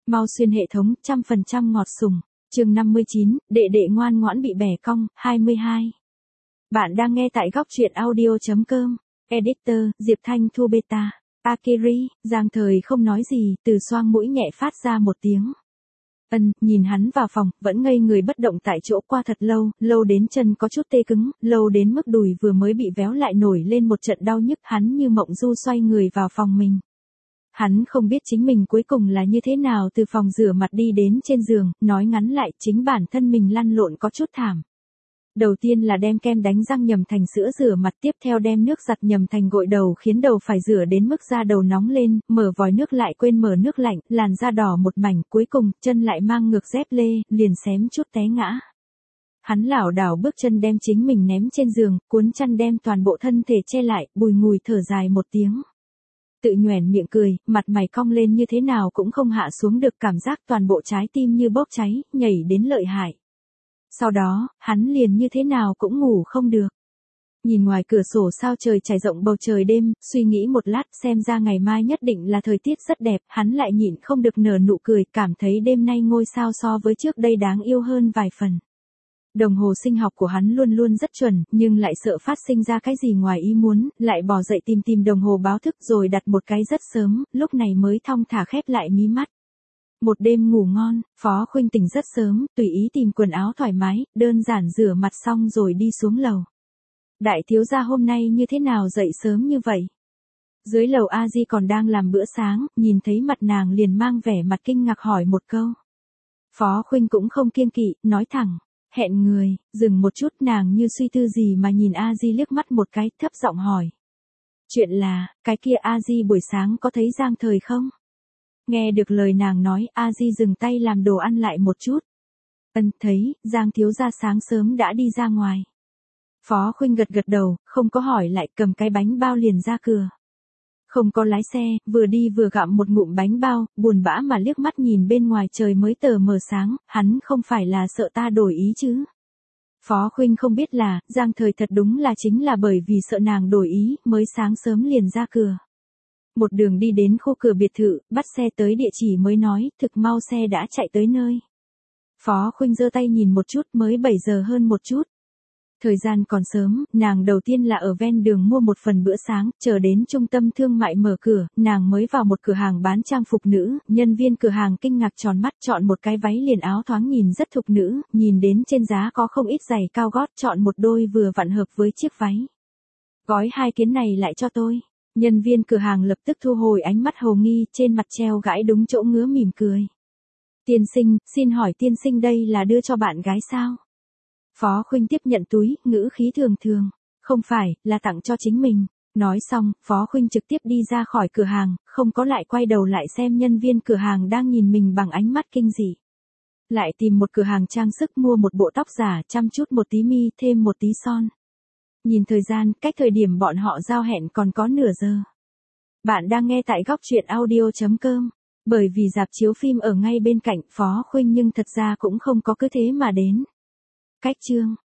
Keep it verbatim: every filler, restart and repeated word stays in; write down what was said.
Mau xuyên hệ thống, trăm phần trăm ngọt sùng. Chương năm mươi chín, đệ đệ ngoan ngoãn bị bẻ cong, hai mươi hai. Bạn đang nghe tại góc truyện audio chấm com. Editor, Diệp Thanh Thu Beta. Akiri, Giang Thời không nói gì, từ xoang mũi nhẹ phát ra một tiếng. Ân, nhìn hắn vào phòng, vẫn ngây người bất động tại chỗ qua thật lâu, lâu đến chân có chút tê cứng, lâu đến mức đùi vừa mới bị véo lại nổi lên một trận đau nhức, hắn như mộng du xoay người vào phòng mình. Hắn không biết chính mình cuối cùng là như thế nào từ phòng rửa mặt đi đến trên giường, nói ngắn lại chính bản thân mình lăn lộn có chút thảm. Đầu tiên là đem kem đánh răng nhầm thành sữa rửa mặt, tiếp theo đem nước giặt nhầm thành gội đầu khiến đầu phải rửa đến mức da đầu nóng lên, mở vòi nước lại quên mở nước lạnh, làn da đỏ một mảnh, cuối cùng chân lại mang ngược dép lê, liền xém chút té ngã. Hắn lảo đảo bước chân đem chính mình ném trên giường, cuốn chăn đem toàn bộ thân thể che lại, bùi ngùi thở dài một tiếng. Tự nhoẻn miệng cười, mặt mày cong lên như thế nào cũng không hạ xuống được, cảm giác toàn bộ trái tim như bốc cháy, nhảy đến lợi hại. Sau đó, hắn liền như thế nào cũng ngủ không được. Nhìn ngoài cửa sổ sao trời trải rộng bầu trời đêm, suy nghĩ một lát xem ra ngày mai nhất định là thời tiết rất đẹp, hắn lại nhịn không được nở nụ cười, cảm thấy đêm nay ngôi sao so với trước đây đáng yêu hơn vài phần. Đồng hồ sinh học của hắn luôn luôn rất chuẩn, nhưng lại sợ phát sinh ra cái gì ngoài ý muốn, lại bò dậy tìm tìm đồng hồ báo thức rồi đặt một cái rất sớm, lúc này mới thong thả khép lại mí mắt. Một đêm ngủ ngon, Phó Khuynh tỉnh rất sớm, tùy ý tìm quần áo thoải mái, đơn giản rửa mặt xong rồi đi xuống lầu. Đại thiếu gia hôm nay như thế nào dậy sớm như vậy? Dưới lầu A Di còn đang làm bữa sáng, nhìn thấy mặt nàng liền mang vẻ mặt kinh ngạc hỏi một câu. Phó Khuynh cũng không kiêng kỵ, nói thẳng. Hẹn người, dừng một chút, nàng như suy tư gì mà nhìn A Di liếc mắt một cái, thấp giọng hỏi. Chuyện là, cái kia A Di buổi sáng có thấy Giang Thời không? Nghe được lời nàng nói, A Di dừng tay làm đồ ăn lại một chút. Ân, thấy, Giang thiếu gia sáng sớm đã đi ra ngoài. Phó Khuynh gật gật đầu, không có hỏi lại, cầm cái bánh bao liền ra cửa. Không có lái xe, vừa đi vừa gặm một ngụm bánh bao, buồn bã mà liếc mắt nhìn bên ngoài trời mới tờ mờ sáng, hắn không phải là sợ ta đổi ý chứ. Phó Khuynh không biết là, Giang Thời thật đúng là chính là bởi vì sợ nàng đổi ý, mới sáng sớm liền ra cửa. Một đường đi đến khu cửa biệt thự, bắt xe tới địa chỉ mới nói, thực mau xe đã chạy tới nơi. Phó Khuynh giơ tay nhìn một chút, mới bảy giờ hơn một chút. Thời gian còn sớm, nàng đầu tiên là ở ven đường mua một phần bữa sáng, chờ đến trung tâm thương mại mở cửa, nàng mới vào một cửa hàng bán trang phục nữ, nhân viên cửa hàng kinh ngạc tròn mắt, chọn một cái váy liền áo thoáng nhìn rất thục nữ, nhìn đến trên giá có không ít giày cao gót, chọn một đôi vừa vặn hợp với chiếc váy. Gói hai kiến này lại cho tôi. Nhân viên cửa hàng lập tức thu hồi ánh mắt hồ nghi, trên mặt treo gãi đúng chỗ ngứa mỉm cười. Tiên sinh, xin hỏi tiên sinh đây là đưa cho bạn gái sao? Phó Khuynh tiếp nhận túi, ngữ khí thường thường. Không phải, là tặng cho chính mình. Nói xong, Phó Khuynh trực tiếp đi ra khỏi cửa hàng, không có lại quay đầu lại xem nhân viên cửa hàng đang nhìn mình bằng ánh mắt kinh dị. Lại tìm một cửa hàng trang sức mua một bộ tóc giả, chăm chút một tí mi, thêm một tí son. Nhìn thời gian, cách thời điểm bọn họ giao hẹn còn có nửa giờ. Bạn đang nghe tại góc truyện audio chấm com. Bởi vì rạp chiếu phim ở ngay bên cạnh Phó Khuynh nhưng thật ra cũng không có cứ thế mà đến. Cách chương.